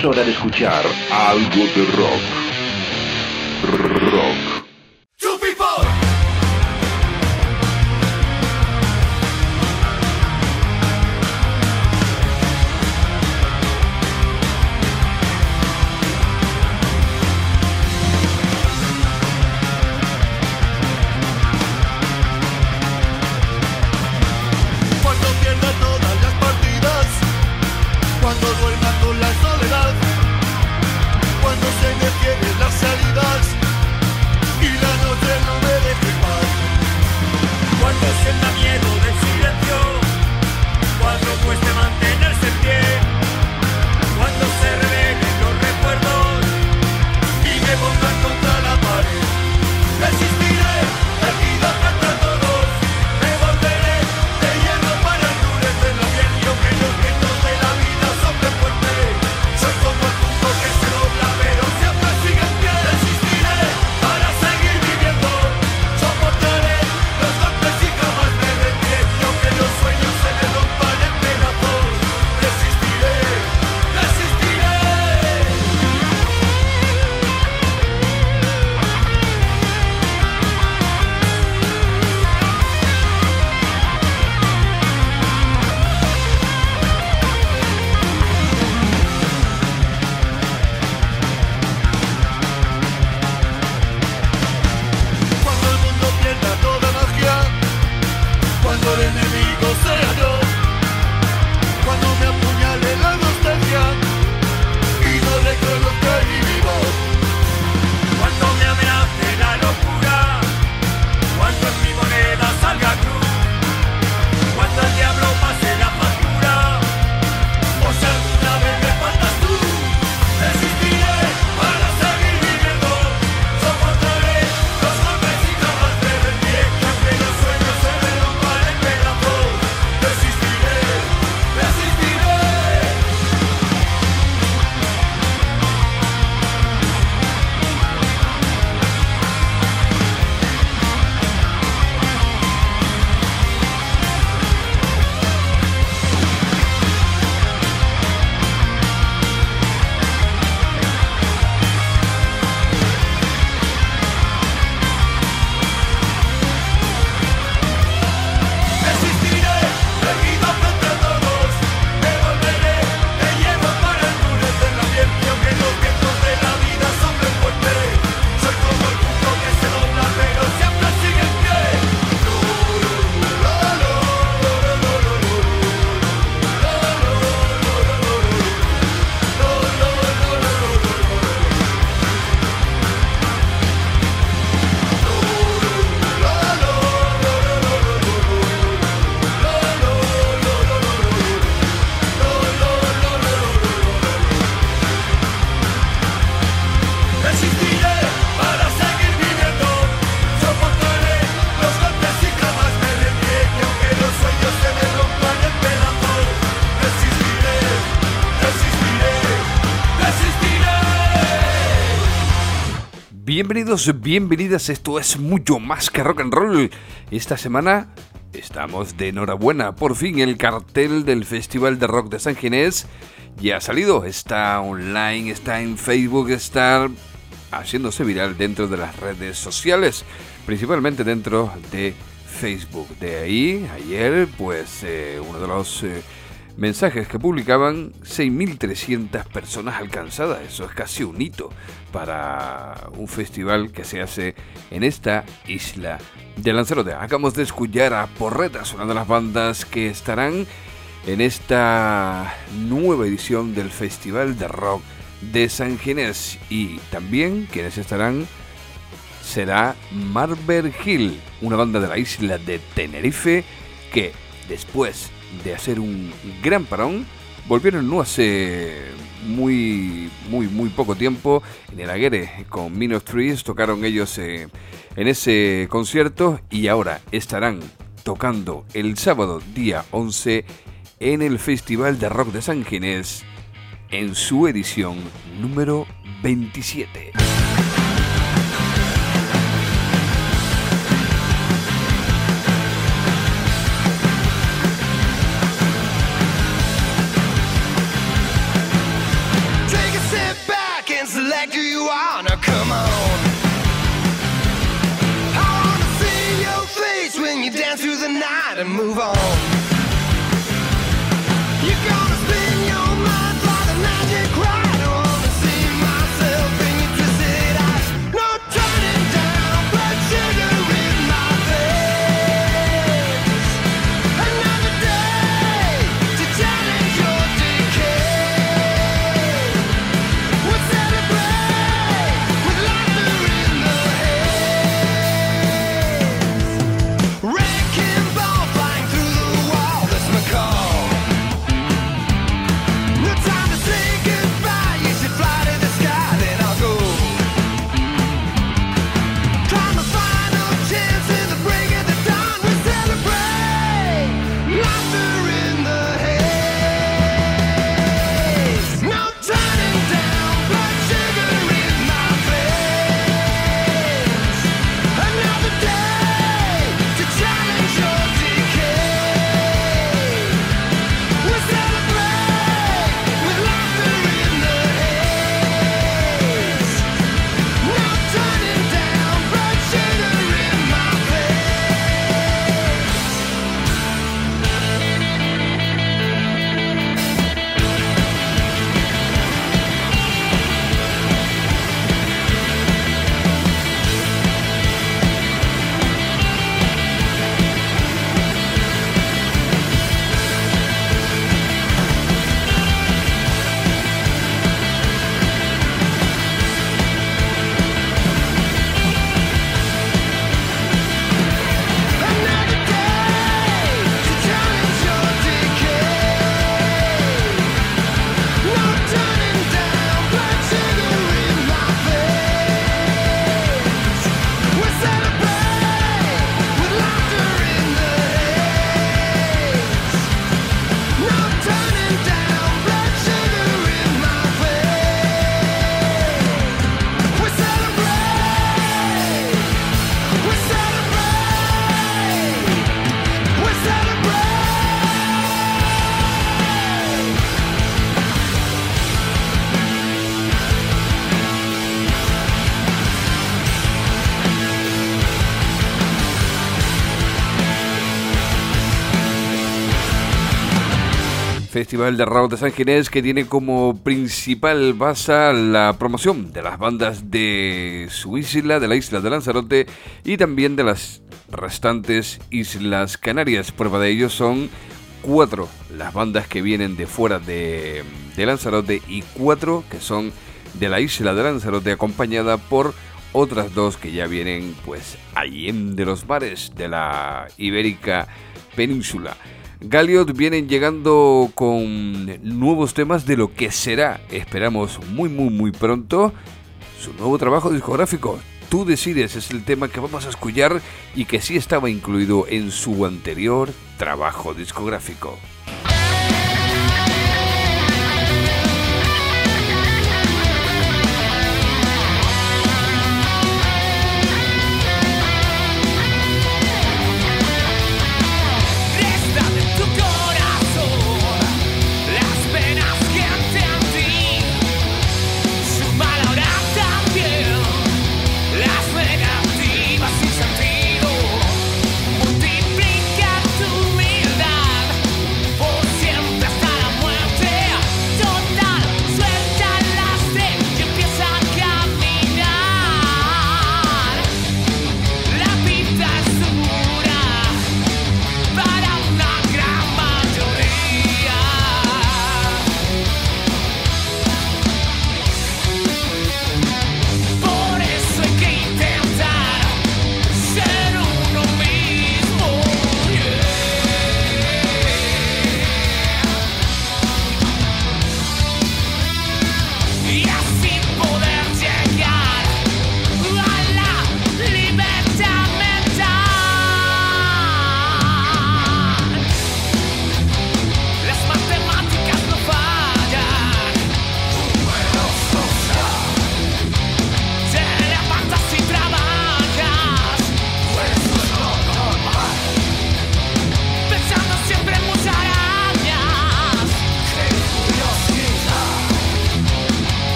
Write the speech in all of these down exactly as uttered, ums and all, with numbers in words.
Es hora de escuchar algo de rock. Rock. Two people. Cuando pierda todas las partidas, cuando duerma con la soledad, cuando se me cierren las salidas y la noche no me deje paz, cuando sienta miedo del silencio, cuando cueste mantenerse en pie, cuando se revelen los recuerdos y me pongan contra la pared, resistiré, erguido frente a todos, me volveré de hierro para endurecerlo bien, y aunque los vientos de la vida soplen fuerte, soy como el punto que se dobla pero siempre sigue en pie, resistiré para seguir viviendo, soportaré los golpes y jamás me rendiré, y aunque los sueños se me rompan en pedazos, resistiré, resistiré. Cuando el mundo pierda toda magia, cuando el enemigo sea yo, cuando me apuñale la nostalgia y no reconozca ni mi voz, cuando me amenace la locura, cuando en mi moneda salga cruz, cuando el diablo pase la factura, o si alguna vez me faltas tú, resistiré para seguir viviendo, soportaré los golpes y jamás me rendiré, que aunque los sueños se me rompan en pedazos, resistiré, resistiré. Resistiré, erguido frente a todos, me volveré de hierro para endurecer la piel, y aunque los vientos de la vida soplen fuerte, soy como el punto que se dobla pero siempre sigue en pie. Lo, lo, lo, lo, lo, lo, lo, lo, resistiré para seguir viviendo, soportaré los golpes y jamás me rendiré, que aunque los sueños se me rompan en pedazos, resistiré, resistiré, resistiré. Bienvenidos, bienvenidas, esto es mucho más que rock and roll. Esta semana estamos de enhorabuena, por fin el cartel del Festival de Rock de San Ginés ya ha salido, está online, está en Facebook, está haciéndose viral dentro de las redes sociales, principalmente dentro de Facebook. De ahí, ayer, pues eh, uno de los eh, mensajes que publicaban, seis mil trescientas personas alcanzadas. Eso es casi un hito para un festival que se hace en esta isla de Lanzarote. Acabamos de escuchar a Porretas, una de las bandas que estarán en esta nueva edición del Festival de Rock de San Ginés, y también quienes estarán será Marber Hill, una banda de la isla de Tenerife que después de hacer un gran parón volvieron no hace muy muy muy poco tiempo en el Aguere con Mean of Trees, tocaron ellos eh, en ese concierto, y ahora estarán tocando el sábado día once en el Festival de Rock de San Ginés en su edición número veintisiete. Take come on. I wanna see your face when you dance through the night and move on. You're gonna spin your mind like a magic ride. I wanna see myself in your twisted eyes. No turning down, blood sugar in my veins. Another day to challenge your decay. We'll celebrate with laughter in the haze. Wrecking ball flying through the wall, that's my call. No time to say goodbye, you should fly to the sky, then I'll go. Climb a final chance in the break of the dawn, we celebrate laughter in the haze. No turning down, blood sugar in my veins. Another day to challenge your decay. We celebrate with laughter in the haze. No turning down, blood sugar in my veins. Another day to challenge your decay. No turning down, blood sugar in my veins. We celebrate with laughter in the haze. No turning down, blood sugar in my veins. We celebrate. We celebrate. We celebrate. Festival de Rock de San Ginés, que tiene como principal base la promoción de las bandas de su isla, de la isla de Lanzarote, y también de las restantes islas Canarias. Prueba de ello son cuatro las bandas que vienen de fuera de, de Lanzarote y cuatro que son de la isla de Lanzarote, acompañada por otras dos que ya vienen pues allende los mares de la ibérica península. Galliot vienen llegando con nuevos temas de lo que será, esperamos muy muy muy pronto, su nuevo trabajo discográfico. Tú decides, es el tema que vamos a escuchar y que sí estaba incluido en su anterior trabajo discográfico. Resta de tu corazón las penas que ante a ti suman ahora también las negativas sin sentido. Multiplica tu humildad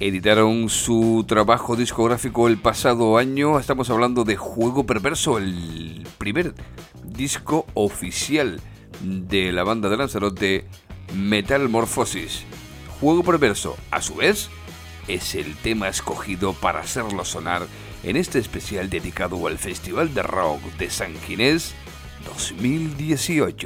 editaron su trabajo discográfico el pasado año. Estamos hablando de Juego Perverso, el primer disco oficial de la banda de Lanzarote, Metamorfosis. Juego Perverso, a su vez, es el tema escogido para hacerlo sonar en este especial dedicado al Festival de Rock de San Ginés dos mil dieciocho.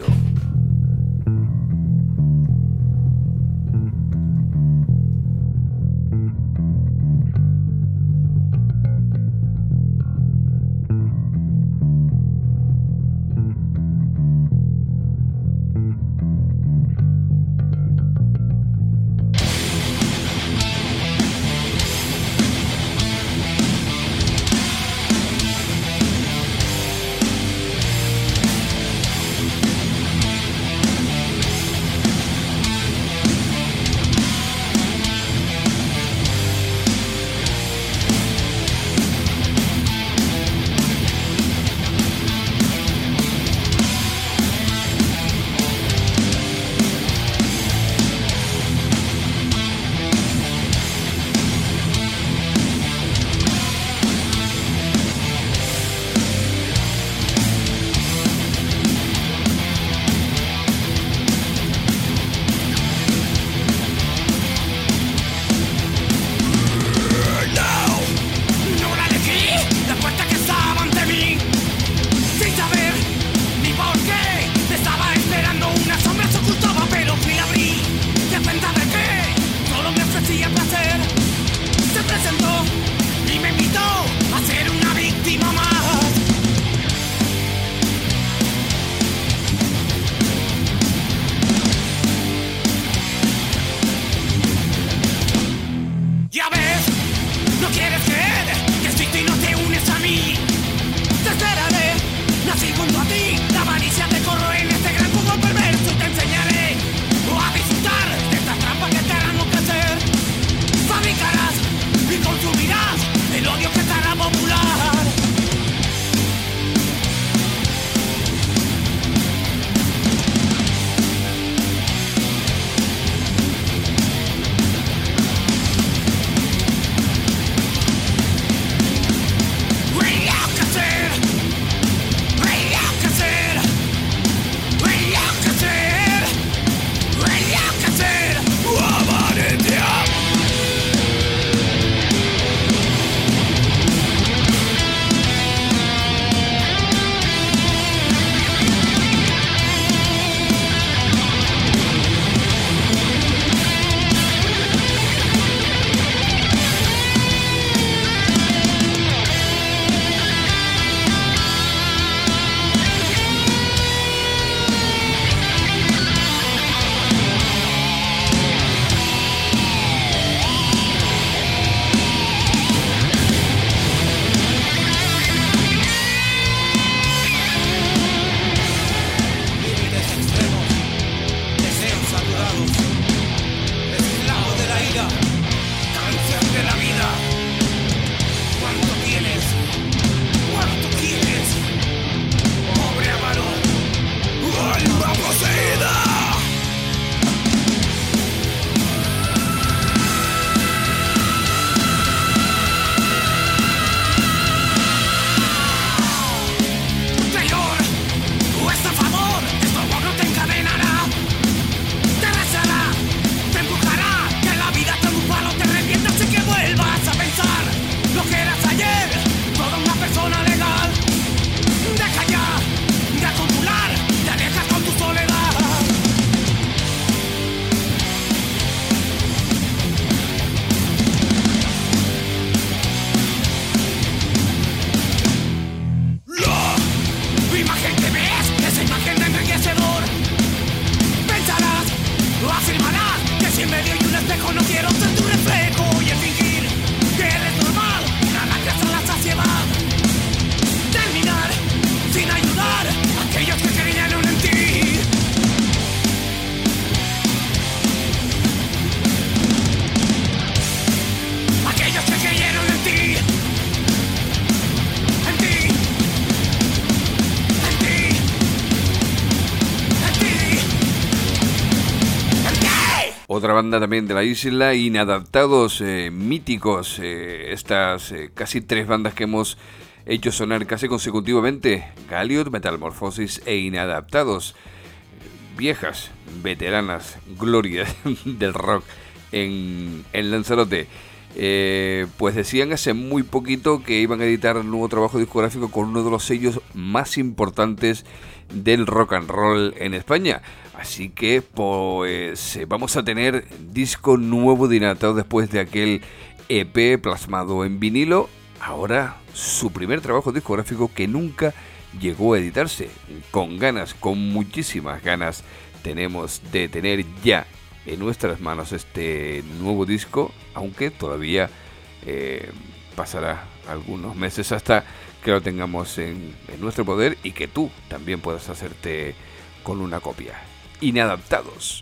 Otra banda también de la isla, Inadaptados, eh, míticos, eh, estas eh, casi tres bandas que hemos hecho sonar casi consecutivamente, Galiot, Metamorfosis e Inadaptados, viejas, veteranas, glorias del rock en, en Lanzarote. Eh, pues decían hace muy poquito que iban a editar un nuevo trabajo discográfico con uno de los sellos más importantes del rock and roll en España. Así que pues vamos a tener disco nuevo de Inadaptados después de aquel E P plasmado en vinilo. Ahora su primer trabajo discográfico que nunca llegó a editarse. Con ganas, con muchísimas ganas tenemos de tener ya en nuestras manos este nuevo disco, aunque todavía eh, pasará algunos meses hasta que lo tengamos en, en nuestro poder y que tú también puedas hacerte con una copia. Inadaptados.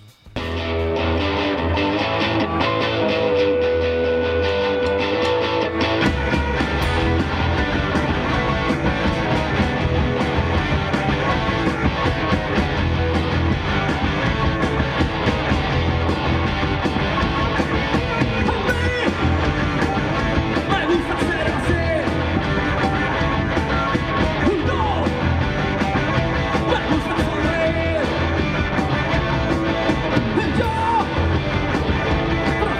Yo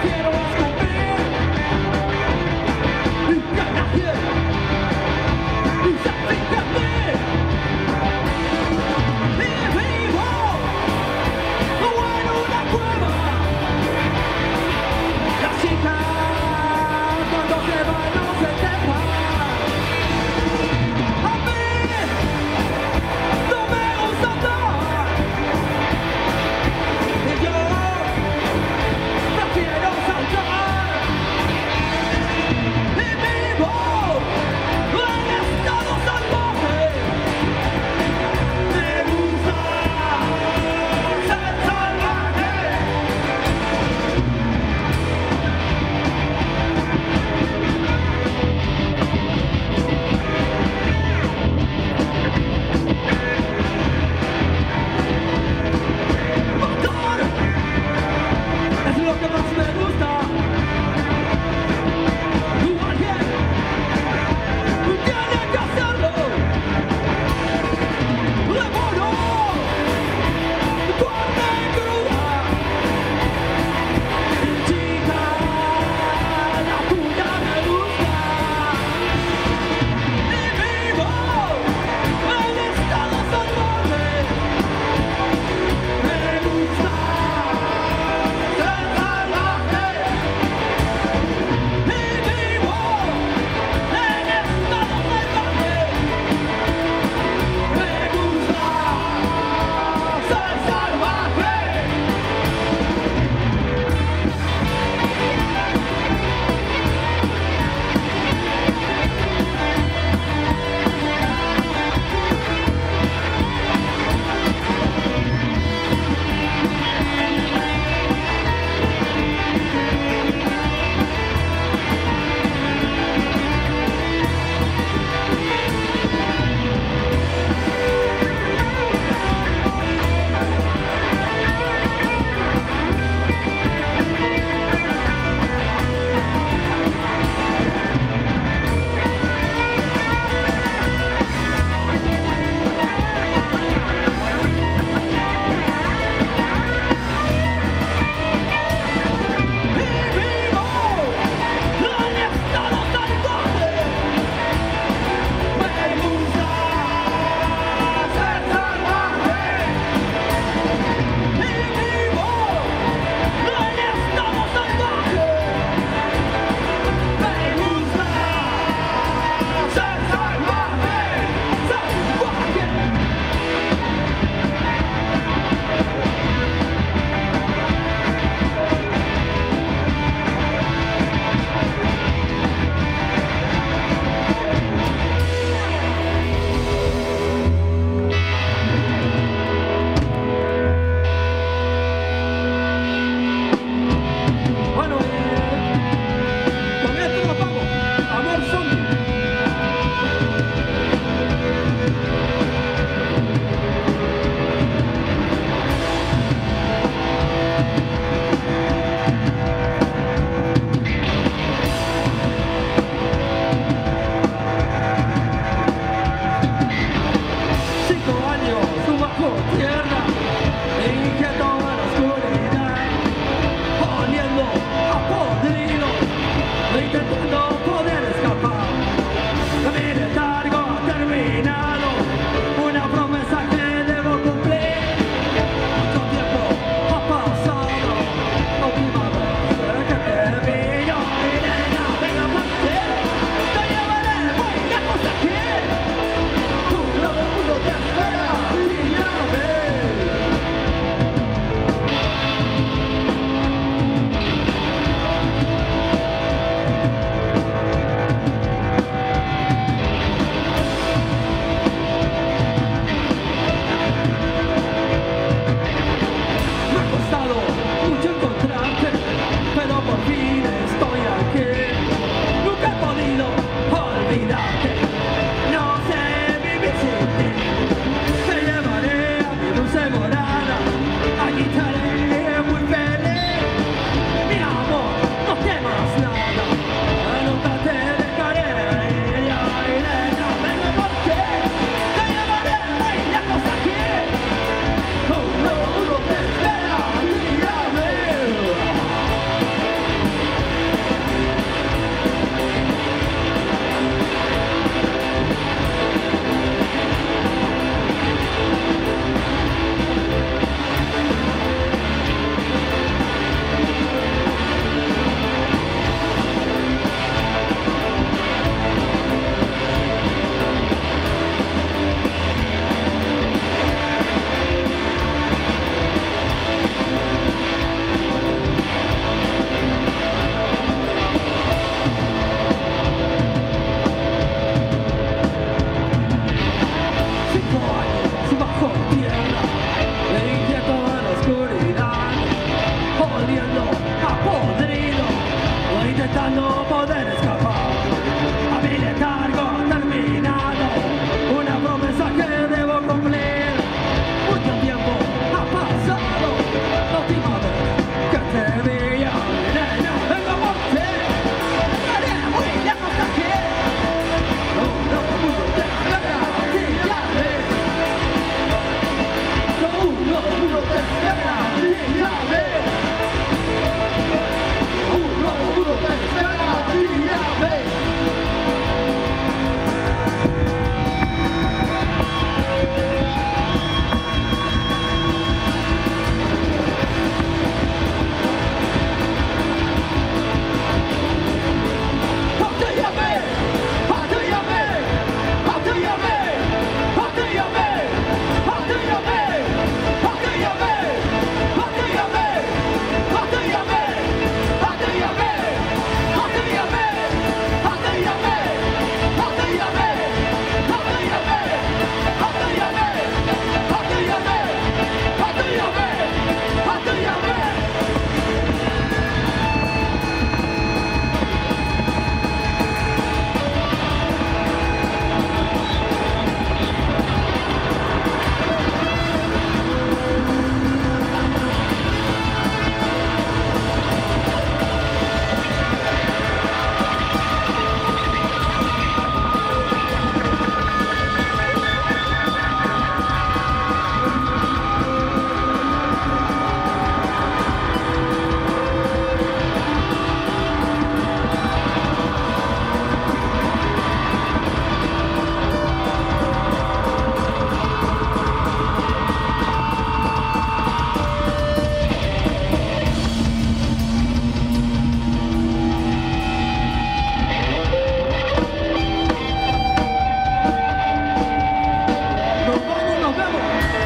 años bajo tierra, inquieto en la oscuridad, oliendo a podrido, intentando poder escapar. Mi letargo ha terminado, una promesa que debo cumplir. Mucho tiempo ha pasado, la última vez que te vi yo, y nena, venga por ti, te llevaré muy lejos de aquí. Todo el mundo te espera y ya ves. Me ha costado mucho encontrarte, pero por fin estoy aquí. Nunca he podido olvidarte, no sé vivir sin ti. Te llevaré a mi dulce morada, allí estaré muy feliz. Mi amor, no temas nada, nunca te dejaré ir. Ya iré, ya vengo por ti, te llevaré muy lejos de aquí. Todo el mundo te espera y ya ves. Cinco años bajo tierra, inquieto en la oscuridad, oliendo a podrido, o intentando poder escapar. A mi letargo ha terminado, una promesa que debo cumplir. Mucho tiempo ha pasado, la última vez que te vi yo, nena, vengo por ti, estaré muy lejos de aquí. Todo el mundo te espera y ya ves. Todo el mundo te espera y ya ves. Todo el mundo te espera y ya ves. Nos vamos, nos vemos.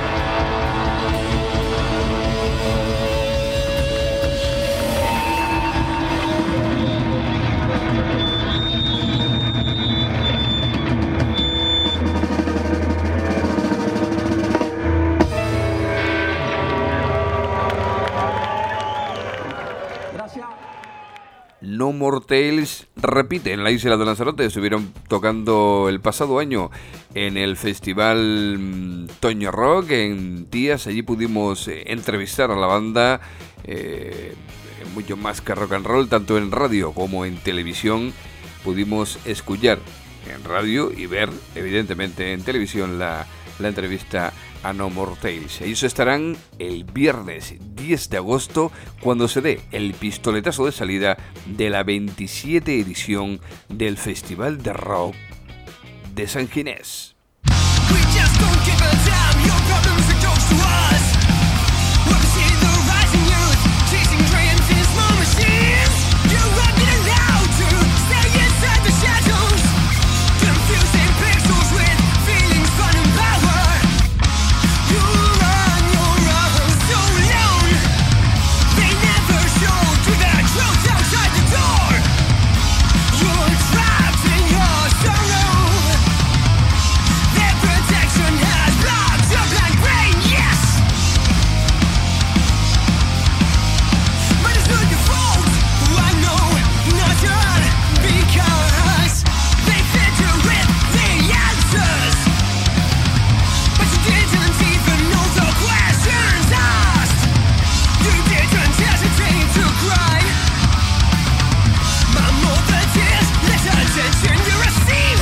Gracias. No More Tales repite en la isla de Lanzarote. Estuvieron tocando el pasado año en el festival mm, Toño Rock en Tías. Allí pudimos eh, entrevistar a la banda, eh, mucho más que rock and roll, tanto en radio como en televisión. Pudimos escuchar en radio y ver, evidentemente, en televisión la la entrevista a No More Tales. Ellos estarán el viernes diez de agosto cuando se dé el pistoletazo de salida de la veintisiete edición del Festival de Rock de San Ginés. We just don't give a damn. Your problems are jokes to us. We're seeing the rising youth, chasing dreams in small machines. You're not being allowed to stay inside the shadows, confusing pixels with feelings, fun and power. You run, you run so alone. They never showed you the truth outside the door. You're trapped in your sorrow. Protection has blocked your blind brain, yes. But it's not your fault, I know, not yours, because they fed you with the answers. But you didn't even know the questions asked. You didn't hesitate to cry. But more than tears, less attention you receive.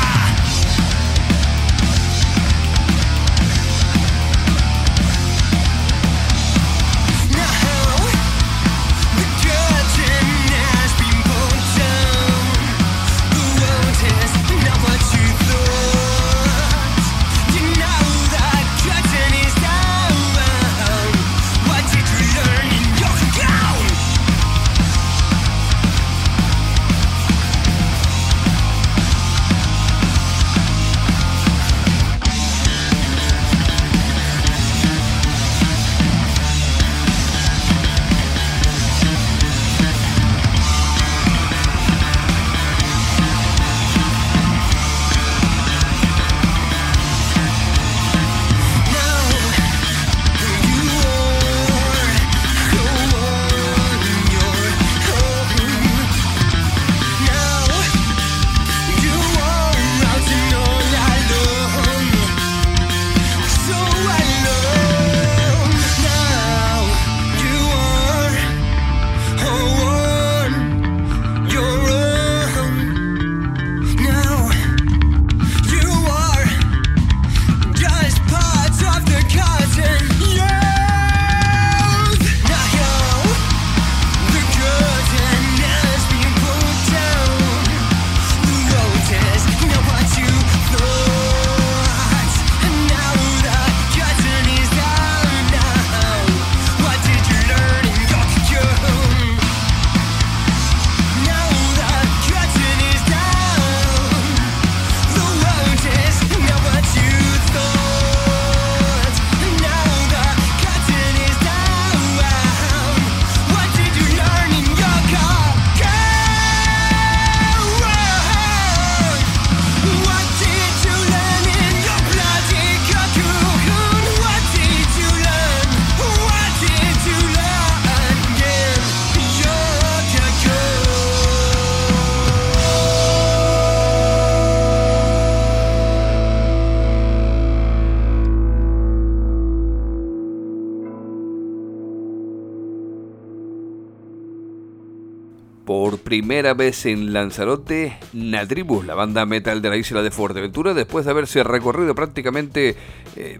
Por primera vez en Lanzarote, Natribu, la banda metal de la isla de Fuerteventura, después de haberse recorrido prácticamente, eh,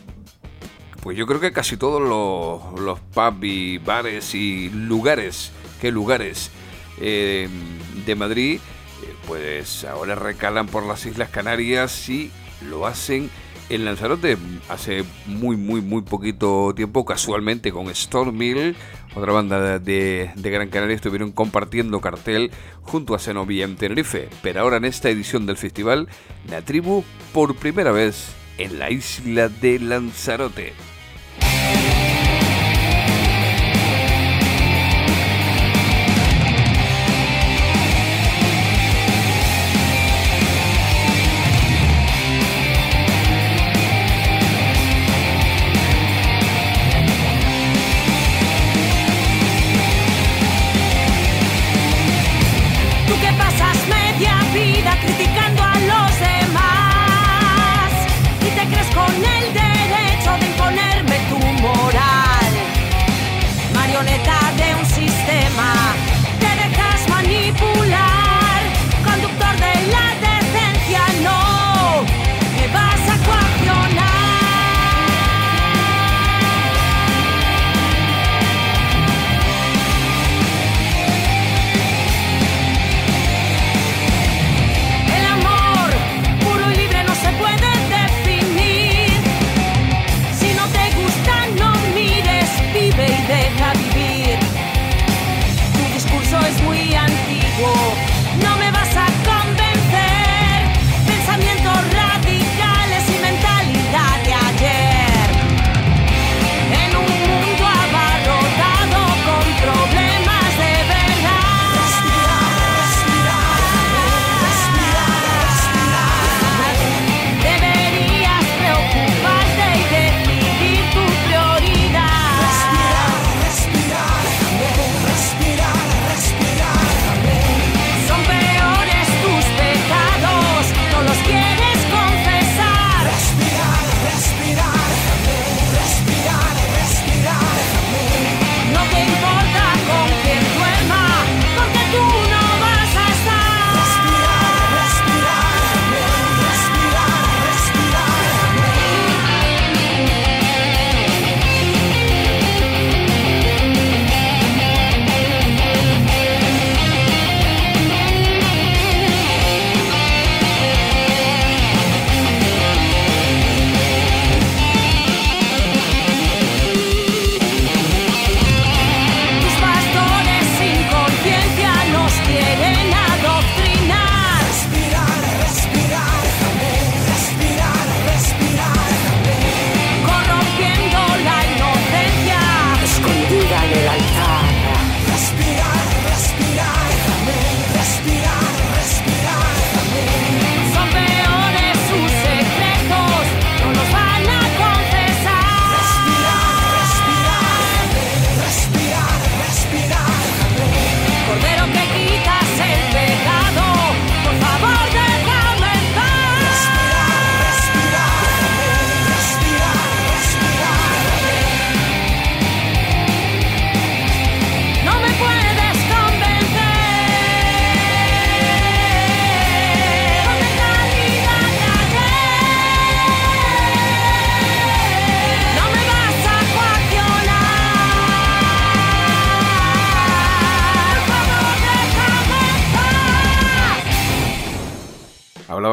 pues yo creo que casi todos los, los pubs y bares y lugares, qué lugares eh, de Madrid, eh, pues ahora recalan por las Islas Canarias y lo hacen en Lanzarote hace muy, muy, muy poquito tiempo, casualmente con Stormmill, otra banda de, de Gran Canaria, estuvieron compartiendo cartel junto a Zenobia en Tenerife. Pero ahora en esta edición del festival, Natribu por primera vez en la isla de Lanzarote. Criticando a los demás y te crees con el derecho de imponer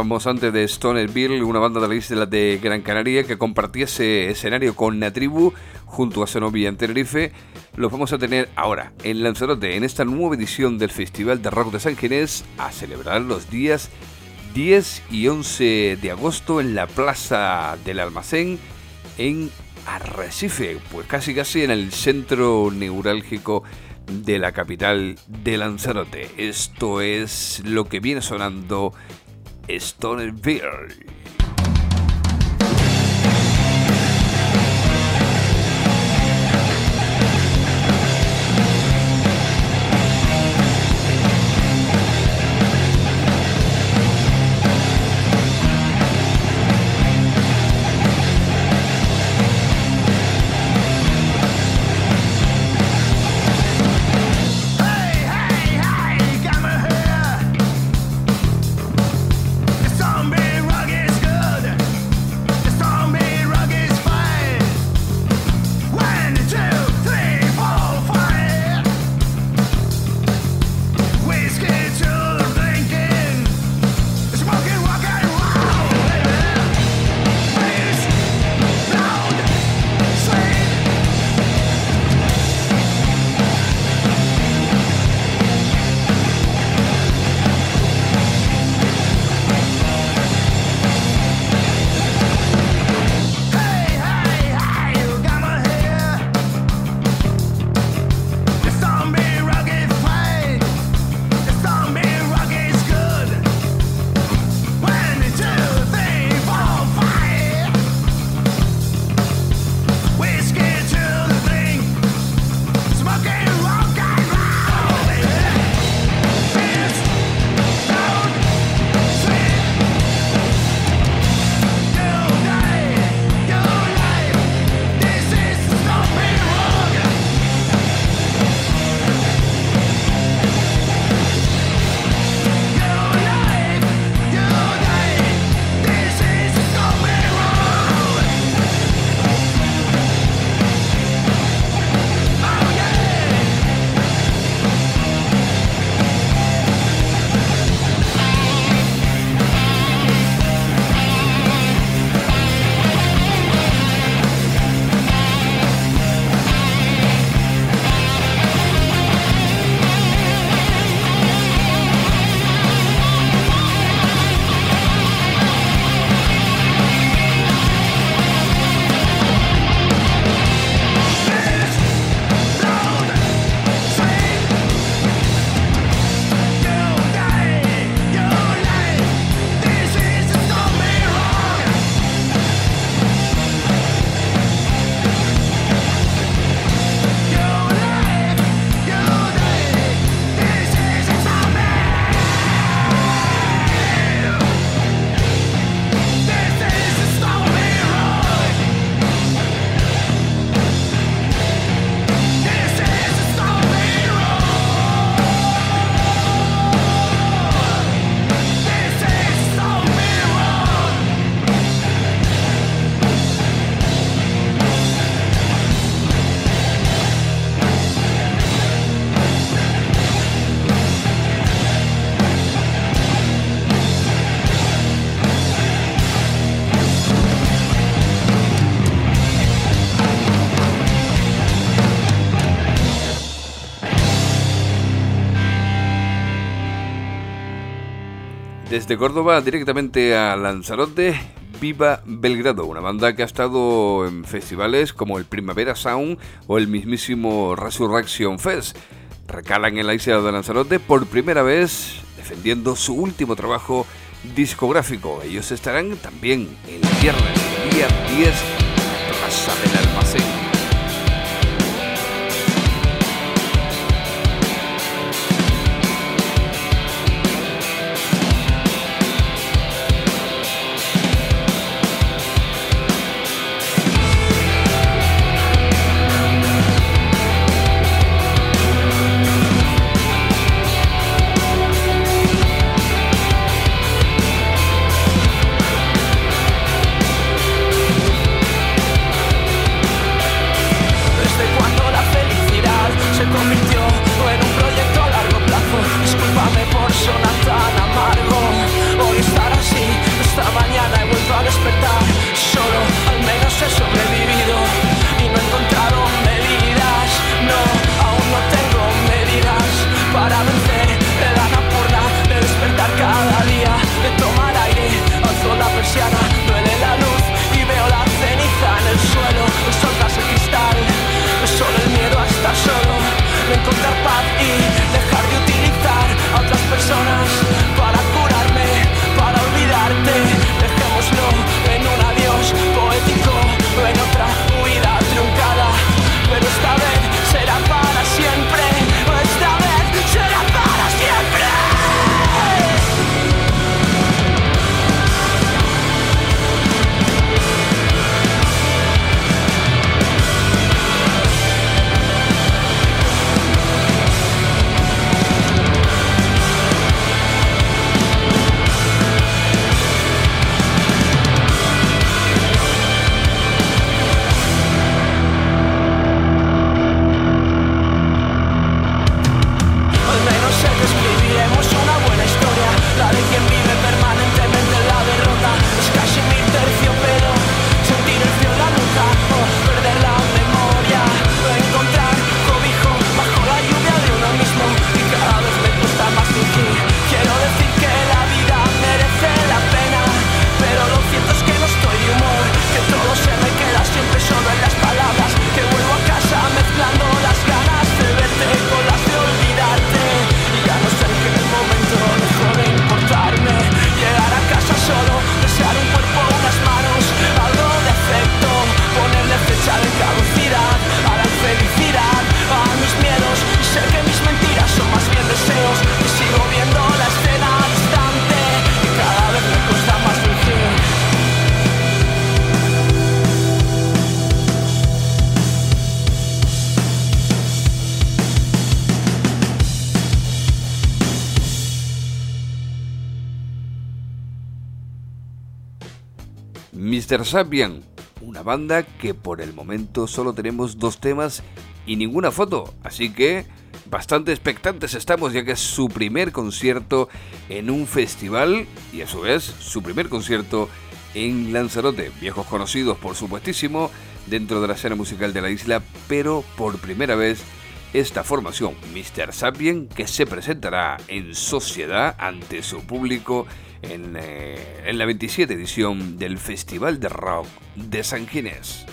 hablábamos antes de Stonerville, una banda de la isla de Gran Canaria que compartiese escenario con La Tribu junto a Zenobia en Tenerife. Los vamos a tener ahora en Lanzarote, en esta nueva edición del Festival de Rock de San Ginés, a celebrar los días diez y once de agosto en la Plaza del Almacén en Arrecife, pues casi casi en el centro neurálgico de la capital de Lanzarote. Esto es lo que viene sonando Stonerville. Desde Córdoba directamente a Lanzarote, Viva Belgrado, una banda que ha estado en festivales como el Primavera Sound o el mismísimo Resurrection Fest. Recalan en la isla de Lanzarote por primera vez defendiendo su último trabajo discográfico. Ellos estarán también el viernes, día diez, en Plaza del Almacén. mister Sapien, una banda que por el momento solo tenemos dos temas y ninguna foto, así que bastante expectantes estamos, ya que es su primer concierto en un festival y a su vez su primer concierto en Lanzarote. Viejos conocidos, por supuestísimo, dentro de la escena musical de la isla, pero por primera vez esta formación, mister Sapien, que se presentará en sociedad ante su público en, eh, en la veintisiete edición del Festival de Rock de San Ginés.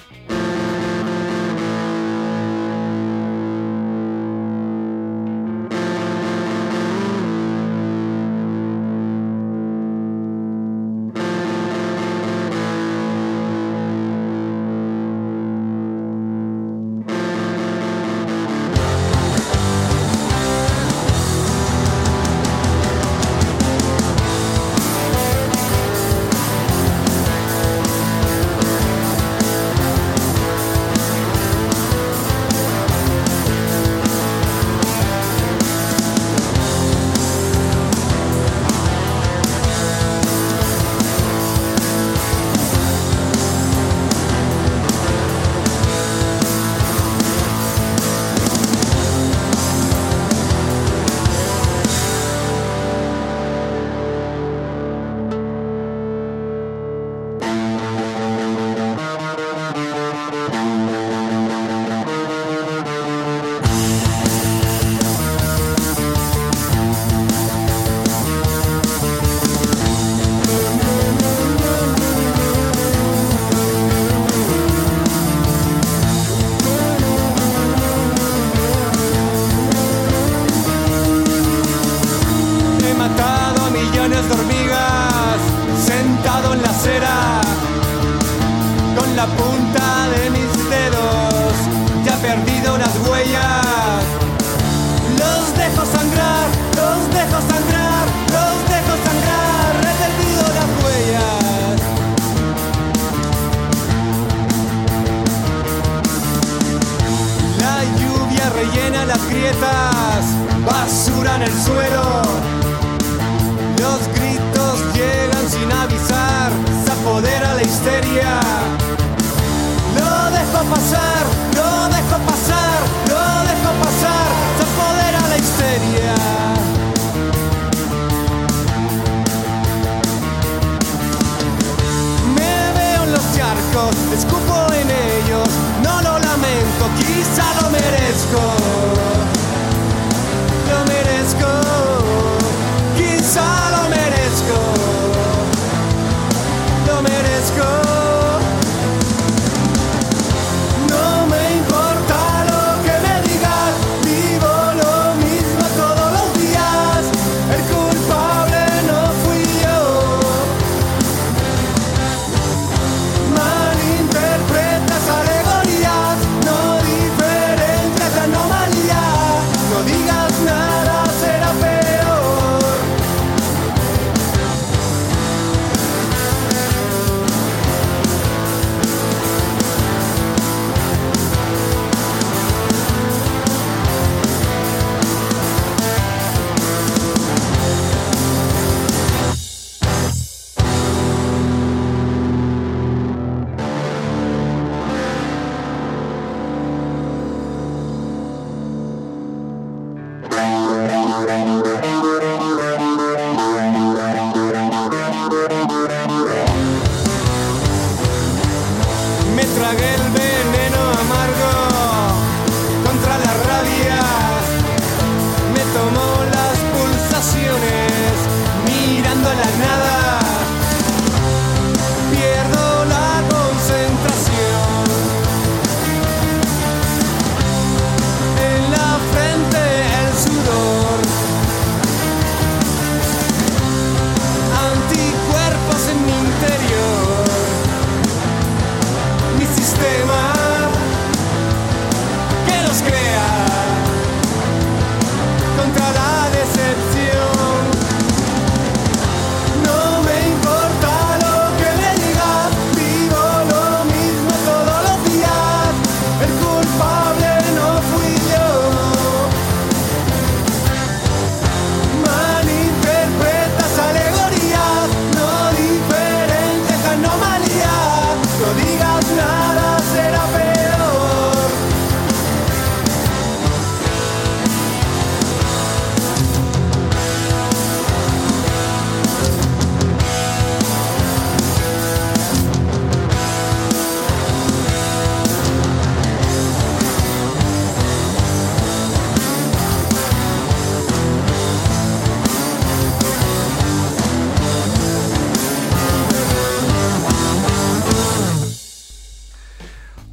Malinterpretas alegorías, no diferencias, no más.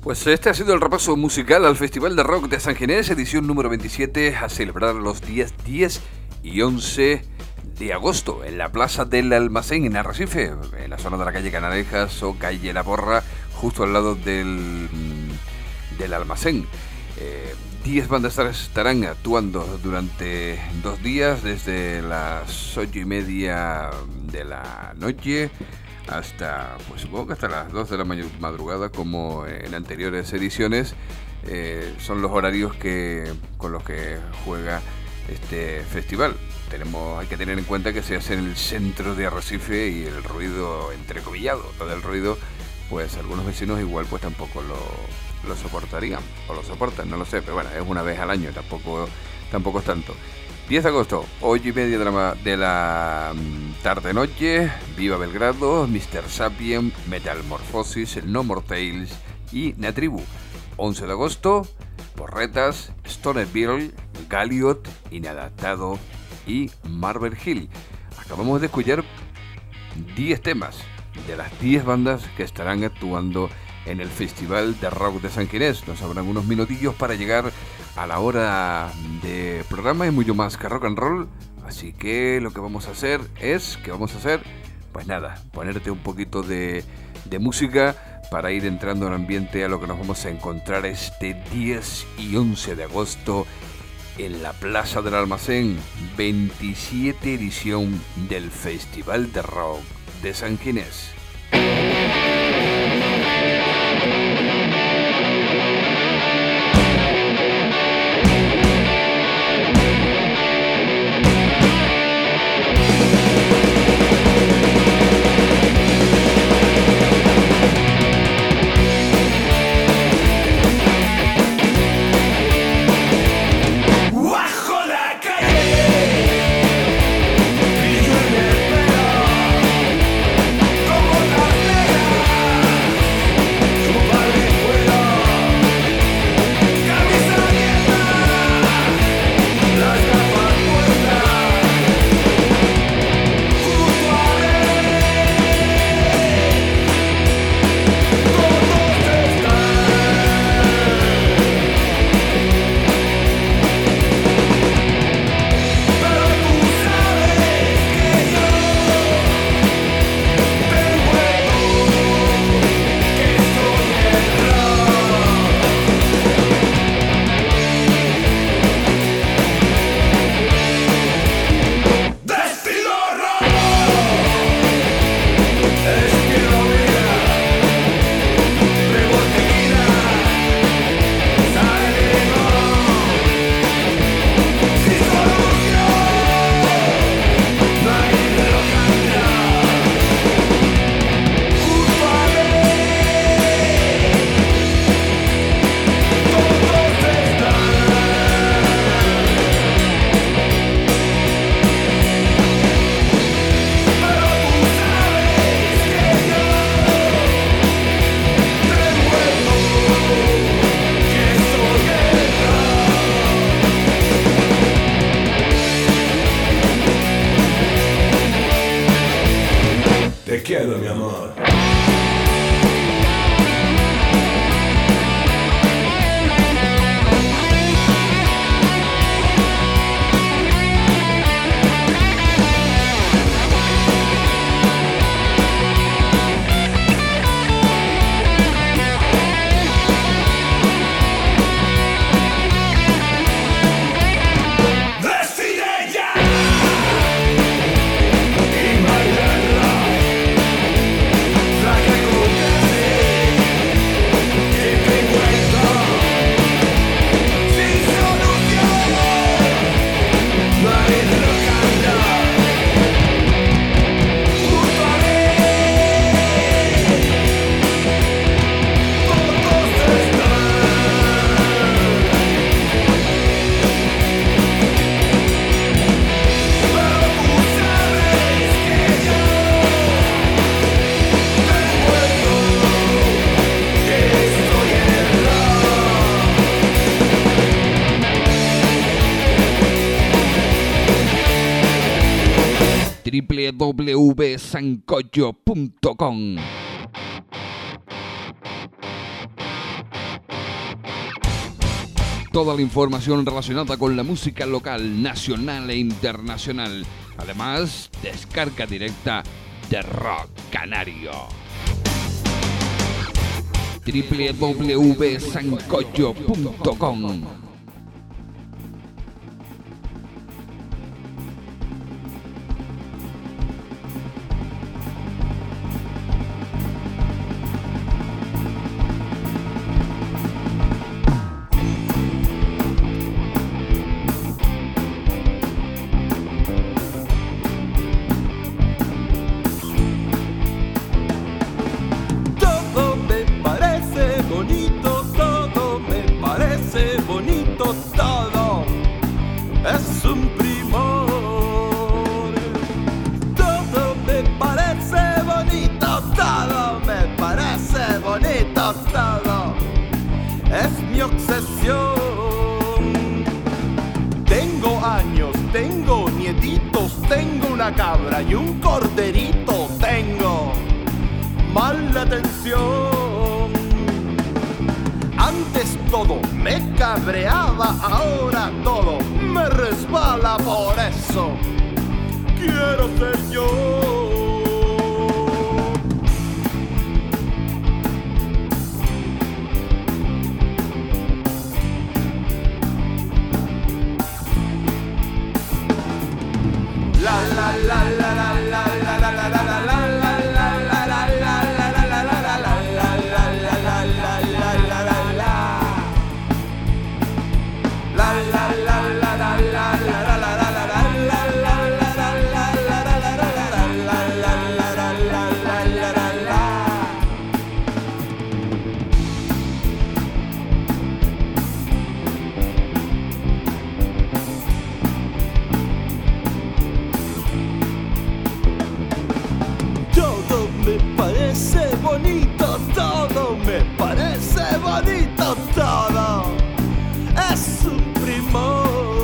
Pues este ha sido el repaso musical al Festival de Rock de San Ginés, edición número veintisiete, a celebrar los días diez y once de agosto en la Plaza del Almacén en Arrecife, en la zona de la calle Canalejas o calle La Porra, justo al lado del, del almacén. Eh, diez bandas estarán actuando durante dos días, desde las ocho y media de la noche hasta, pues supongo que hasta las dos de la madrugada, como en anteriores ediciones. Eh, son los horarios que con los que juega este festival. Tenemos, hay que tener en cuenta que se hace en el centro de Arrecife y el ruido, entrecomillado, todo el ruido, pues algunos vecinos igual pues tampoco lo, lo soportarían, o lo soportan, no lo sé, pero bueno, es una vez al año, tampoco, tampoco es tanto. diez de agosto, ocho y media de la, de la tarde-noche, Viva Belgrado, mister Sapien, Metamorfosis, el No More Tales y Natribu. once de agosto, Porretas, Stonerville, Galliot, Inadaptado y Marble Hill. Acabamos de escuchar diez temas de las diez bandas que estarán actuando en el Festival de Rock de San Ginés. Nos habrán unos minutillos para llegar a la hora de programa y mucho más que rock and roll. Así que lo que vamos a hacer es, ¿qué vamos a hacer? Pues nada, ponerte un poquito de, de música para ir entrando en ambiente a lo que nos vamos a encontrar este diez y once de agosto en la Plaza del Almacén, veintisiete edición del Festival de Rock de San Ginés. w w w punto sancocho punto com. toda la información relacionada con la música local, nacional e internacional. Además, descarga directa de Rock Canario. doble u doble u doble u punto sancocho punto com. Cabra y un corderito tengo mala atención. Antes todo me cabreaba, ahora todo me resbala, por eso quiero ser yo. La la la la la la la la la la la la bonito, todo me parece bonito, todo es un primor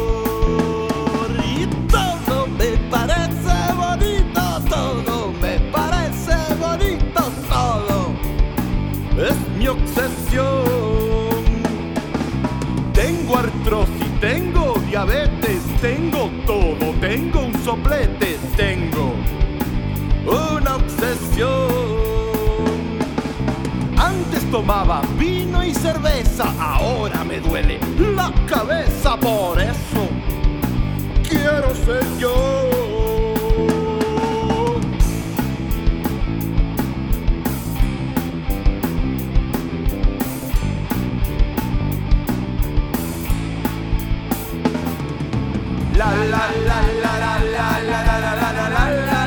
y todo me parece bonito, todo me parece bonito, todo es mi obsesión. Tengo artrosis, tengo diabetes, tengo todo, tengo un soplete, tengo una obsesión. Antes tomaba vino y cerveza, ahora me duele la cabeza, por eso quiero ser yo. La la la la la la la la la la la la la.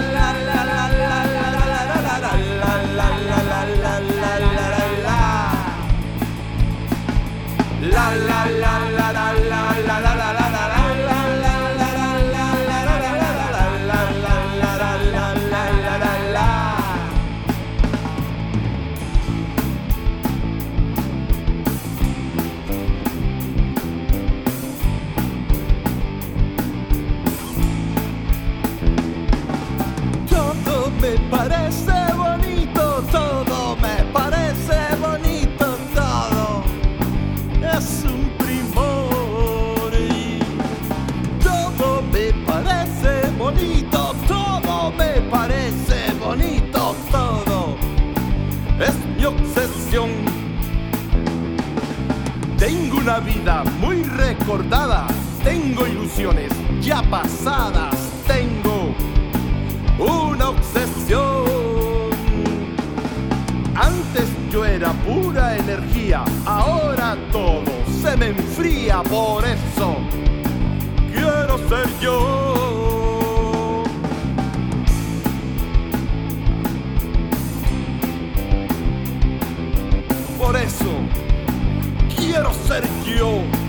La la la la la la la la la la la. Todo me parece bonito, todo me parece bonito, todo es un primor. Todo me parece bonito, todo me parece bonito, todo es mi obsesión. Tengo una vida muy recordada, tengo ilusiones ya pasadas, tengo una obsesión. Antes yo era pura energía, ahora todo se me enfría, por eso quiero ser yo. Por eso quiero ser yo.